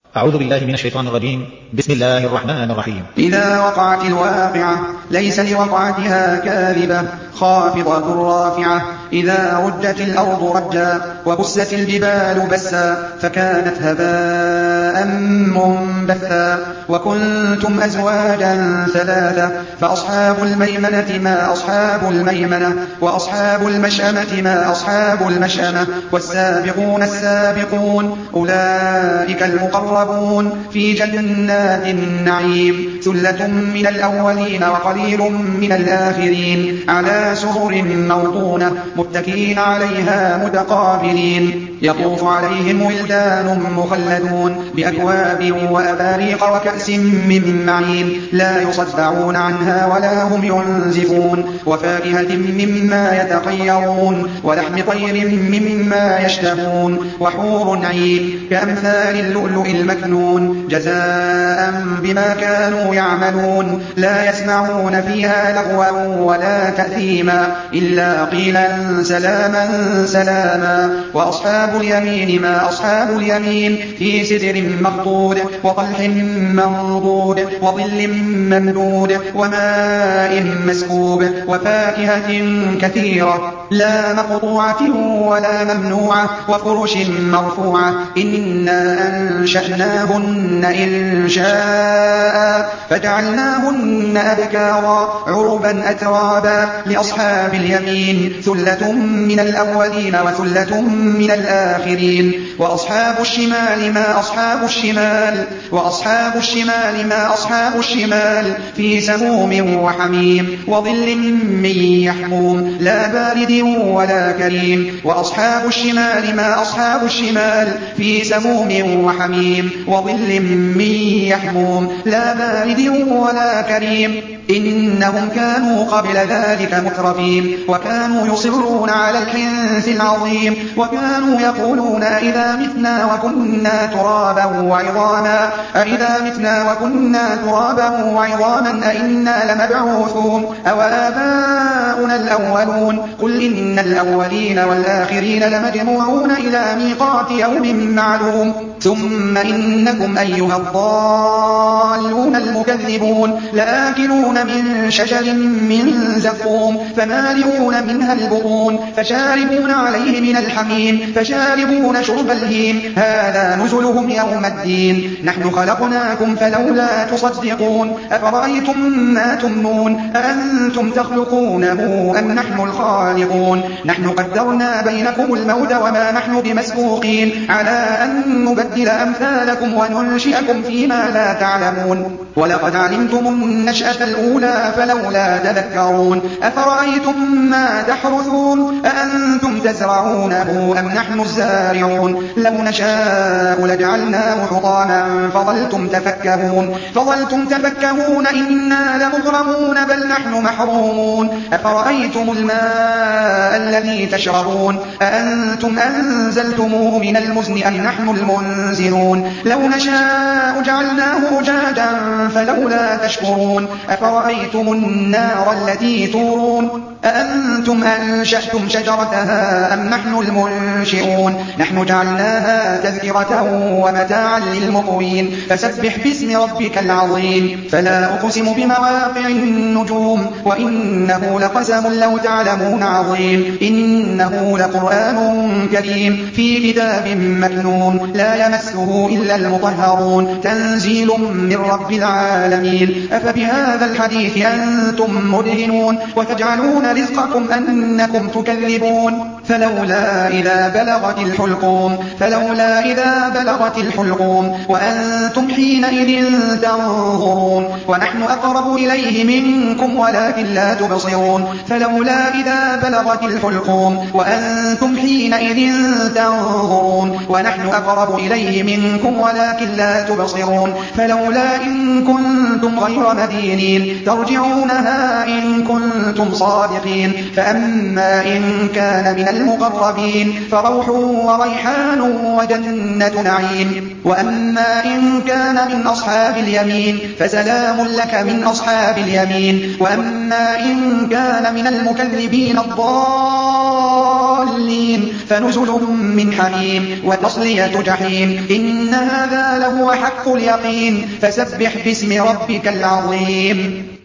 أعوذ بالله من الشيطان الرجيم. بسم الله الرحمن الرحيم. إذا وقعت الواقعة ليس لوقعتها كاذبة خافضة رافعة إذا رجت الأرض رجا وبست الجبال بسا فكانت هباء منبثا وكنتم أزواجا ثلاثة فأصحاب الميمنة ما أصحاب الميمنة وأصحاب المشأمة ما أصحاب المشأمة والسابقون السابقون أولئك المقربون في جنات النعيم ثلة من الأولين وقليل من الآخرين على سرر موضونة متكئين عليها متقابلين يطوف عليهم ولدان مخلدون بأكواب وأباريق وكأس من معين لا يصدعون عنها ولا هم ينزفون وفاكهة مما يتخيرون ولحم طير مما يشتهون وحور عين كأمثال اللؤلؤ المكنون جزاء بما كانوا يعملون لا يسمعون فيها لغوا ولا تأثيما إلا قيلا سلاما سلاما وأصحاب اليمين ما أصحاب اليمين في سدر مخضود وطلح منضود وظل ممدود وماء مسكوب وفاكهة كثيرة لا مقطوعة ولا ممنوعة وفرش مرفوعة إنا أنشأناهن إنشاء فجعلناهن أبكارا عربا أترابا لأصحاب اليمين ثلة من الأولين وثلة من الآخرين وأصحاب الشمال ما أصحاب الشمال وأصحاب الشمال ما أصحاب الشمال في سموم وحميم وظل من يحموم لا بارد ولا كريم وأصحاب الشمال ما أصحاب الشمال في سموم وحميم وظل من يحموم لا بارد ولا كريم إنهم كانوا قبل ذلك مترفين وكانوا يصرون على الحنث العظيم وكانوا يقولون أئذا متنا وكنا ترابا وعظاما أئذا متنا وكنا ترابا وعظاما أئنا لمبعوثون أو آباؤنا الأولون قل إن الأولين والآخرين لمجموعون إلى ميقات يوم معلوم ثم إنكم أيها الضالون المكذبون لآكلون من شجر من زقوم فمالئون منها البطون فشاربون عليه من الحميم فشاربون شرب الهيم هذا نزلهم يوم الدين نحن خلقناكم فلولا تصدقون أفرأيتم ما تمنون أأنتم تخلقونه أم نحن الخالقون نحن قدرنا بينكم الموت وما نحن بمسبوقين على أن نبدل أمثالكم وننشئكم فيما لا تعلمون ولقد علمتم النشأة الأولى فلولا تذكرون أفرأيتم ما تحرثون أأنتم تزرعونه أم نحن الزارعون لو نشاء لجعلناه حطاما فظلتم تفكهون إنا لمغرمون بل نحن محرومون أفرأيتم الماء الذي تشربون أأنتم أنزلتموه من المزن أم نحن المنزلون لو نشاء جعلناه أجاجا فلولا تشكرون أفرأيتم النار التي تورون أأنتم أنشأتم شجرتها أم نحن المنشئون نحن جعلناها تذكرة ومتاعا للمقوين فسبح باسم ربك العظيم فلا أقسم بمواقع النجوم وإنه لقسم لو تعلمون عظيم إنه لقرآن كريم في كتاب مكنون لا يمسه إلا المطهرون تنزيل من رب العالمين أفبهذا الحديث أنتم مدهنون وتجعلون رزقكم أنكم تكذبون فلولا إذا بلغت الحلقوم وأنتم حينئذ تنظرون ونحن أقرب إليه منكم ولكن لا تبصرون فلولا إذا بلغت الحلقوم وأنتم حينئذ تنظرون ونحن أقرب إليه منكم ولكن لا تبصرون فلولا إن كنتم غير مدينين ترجعونها إن كنتم صادقين فأما إن كان من المقربين فروح وريحان وجنة نعيم وأما إن كان من أصحاب اليمين فسلام لك من أصحاب اليمين وأما إن كان من المكذبين الضالين فنزل من حميم وتصلية جحيم إن هذا لهو حق اليقين فسبح باسم ربك العظيم